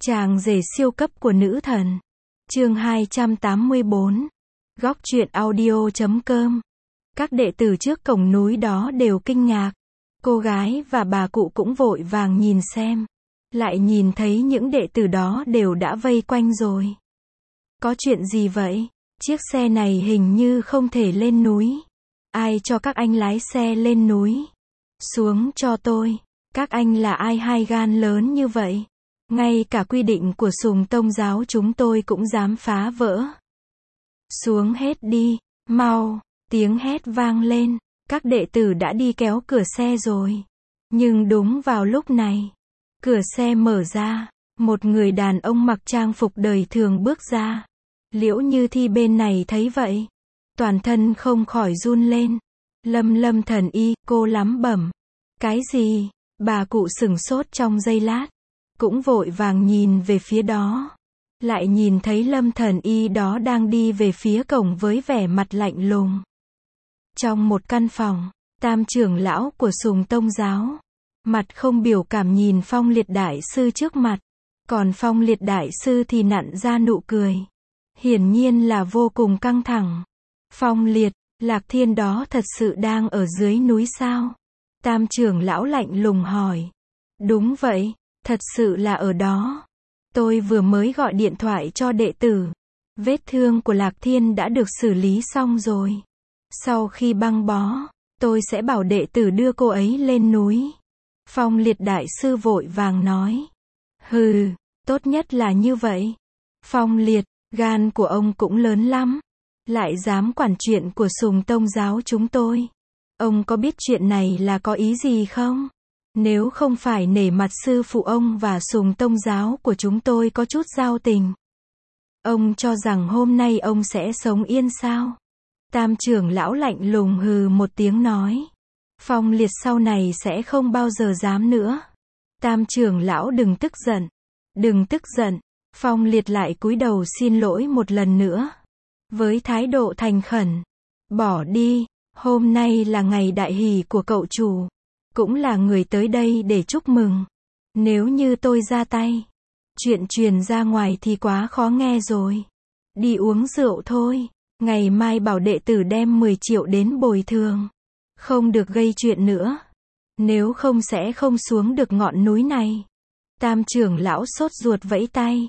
Chàng rể siêu cấp của nữ thần. Chương 284. Góc truyện audio.com. Các đệ tử trước cổng núi đó đều kinh ngạc. Cô gái và bà cụ cũng vội vàng nhìn xem. Lại nhìn thấy những đệ tử đó đều đã vây quanh rồi. Có chuyện gì vậy? Chiếc xe này hình như không thể lên núi. Ai cho các anh lái xe lên núi? Xuống cho tôi. Các anh là ai hai gan lớn như vậy? Ngay cả quy định của Sùng Tông giáo chúng tôi cũng dám phá vỡ. Xuống hết đi, mau, tiếng hét vang lên, các đệ tử đã đi kéo cửa xe rồi. Nhưng đúng vào lúc này, cửa xe mở ra, một người đàn ông mặc trang phục đời thường bước ra. Liễu Như Thi bên này thấy vậy, toàn thân không khỏi run lên. Lâm thần y, cô lắm bẩm. Cái gì? Bà cụ sửng sốt trong giây lát. Cũng vội vàng nhìn về phía đó. Lại nhìn thấy Lâm thần y đó đang đi về phía cổng với vẻ mặt lạnh lùng. Trong một căn phòng, Tam trưởng lão của Sùng Tông giáo, mặt không biểu cảm nhìn Phong Liệt đại sư trước mặt. Còn Phong Liệt đại sư thì nặn ra nụ cười. Hiển nhiên là vô cùng căng thẳng. Phong Liệt, Lạc Thiên đó thật sự đang ở dưới núi sao? Tam trưởng lão lạnh lùng hỏi. Đúng vậy. Thật sự là ở đó. Tôi vừa mới gọi điện thoại cho đệ tử. Vết thương của Lạc Thiên đã được xử lý xong rồi. Sau khi băng bó, tôi sẽ bảo đệ tử đưa cô ấy lên núi. Phong Liệt đại sư vội vàng nói. Hừ, tốt nhất là như vậy. Phong Liệt, gan của ông cũng lớn lắm. Lại dám quản chuyện của Sùng Tông giáo chúng tôi. Ông có biết chuyện này là có ý gì không? Nếu không phải nể mặt sư phụ ông và Sùng Tông giáo của chúng tôi có chút giao tình, ông cho rằng hôm nay ông sẽ sống yên sao? Tam trưởng lão lạnh lùng hừ một tiếng nói. Phong Liệt sau này sẽ không bao giờ dám nữa. Tam trưởng lão đừng tức giận. Đừng tức giận. Phong Liệt lại cúi đầu xin lỗi một lần nữa. Với thái độ thành khẩn. Bỏ đi. Hôm nay là ngày đại hỷ của cậu chủ. Cũng là người tới đây để chúc mừng. Nếu như tôi ra tay, chuyện truyền ra ngoài thì quá khó nghe rồi. Đi uống rượu thôi. Ngày mai bảo đệ tử đem 10 triệu đến bồi thường. Không được gây chuyện nữa. Nếu không sẽ không xuống được ngọn núi này. Tam trưởng lão sốt ruột vẫy tay.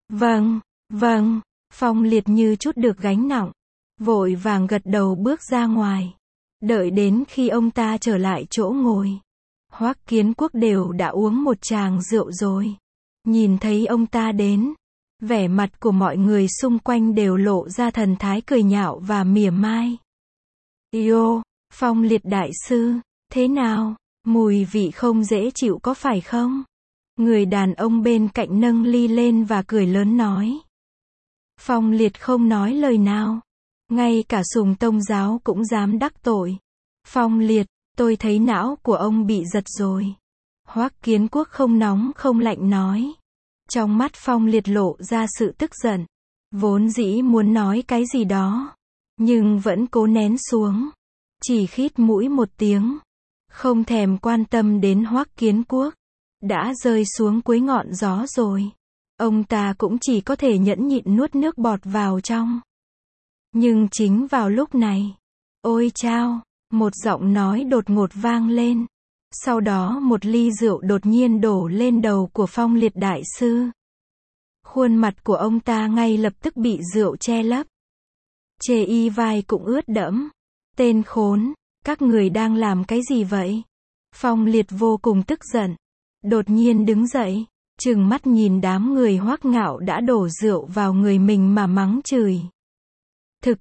Vâng. Phong Liệt như chút được gánh nặng. Vội vàng gật đầu bước ra ngoài. Đợi đến khi ông ta trở lại chỗ ngồi. Hoắc Kiến Quốc đều đã uống một tràng rượu rồi. Nhìn thấy ông ta đến. Vẻ mặt của mọi người xung quanh đều lộ ra thần thái cười nhạo và mỉa mai. Yo, Phong Liệt đại sư, thế nào? Mùi vị không dễ chịu có phải không? Người đàn ông bên cạnh nâng ly lên và cười lớn nói. Phong Liệt không nói lời nào. Ngay cả Sùng Tông giáo cũng dám đắc tội. Phong Liệt, tôi thấy não của ông bị giật rồi. Hoắc Kiến Quốc không nóng không lạnh nói. Trong mắt Phong Liệt lộ ra sự tức giận. Vốn dĩ muốn nói cái gì đó. Nhưng vẫn cố nén xuống. Chỉ khít mũi một tiếng. Không thèm quan tâm đến Hoắc Kiến Quốc. Đã rơi xuống cuối ngọn gió rồi. Ông ta cũng chỉ có thể nhẫn nhịn nuốt nước bọt vào trong. Nhưng chính vào lúc này, ôi chao, một giọng nói đột ngột vang lên. Sau đó một ly rượu đột nhiên đổ lên đầu của Phong Liệt đại sư. Khuôn mặt của ông ta ngay lập tức bị rượu che lấp. Chê y vai cũng ướt đẫm. Tên khốn, các người đang làm cái gì vậy? Phong Liệt vô cùng tức giận. Đột nhiên đứng dậy, trừng mắt nhìn đám người Hoắc Ngạo đã đổ rượu vào người mình mà mắng chửi. Thực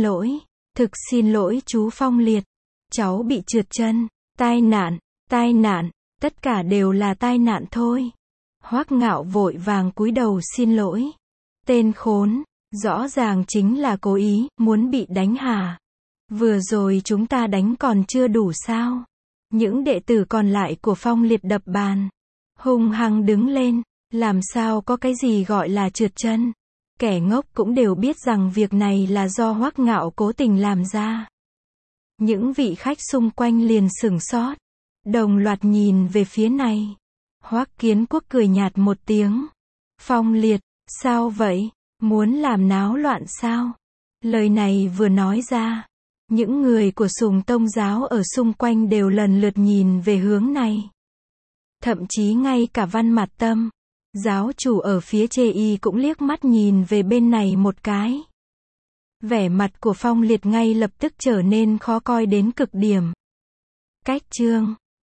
xin lỗi chú Phong Liệt. Cháu bị trượt chân. Tai nạn, tất cả đều là tai nạn thôi. Hoắc Ngạo vội vàng cúi đầu xin lỗi. Tên khốn, rõ ràng chính là cố ý, muốn bị đánh hả? Vừa rồi chúng ta đánh còn chưa đủ sao? Những đệ tử còn lại của Phong Liệt đập bàn. Hung hăng đứng lên, làm sao có cái gì gọi là trượt chân? Kẻ ngốc cũng đều biết rằng việc này là do Hoắc Ngạo cố tình làm ra. Những vị khách xung quanh liền sửng sốt, đồng loạt nhìn về phía này. Hoắc Kiến Quốc cười nhạt một tiếng. Phong Liệt, sao vậy? Muốn làm náo loạn sao? Lời này vừa nói ra, những người của Sùng Tông giáo ở xung quanh đều lần lượt nhìn về hướng này. Thậm chí ngay cả Văn Mạt Tâm, giáo chủ ở phía chê y cũng liếc mắt nhìn về bên này một cái. Vẻ mặt của Phong Liệt ngay lập tức trở nên khó coi đến cực điểm. Cách chương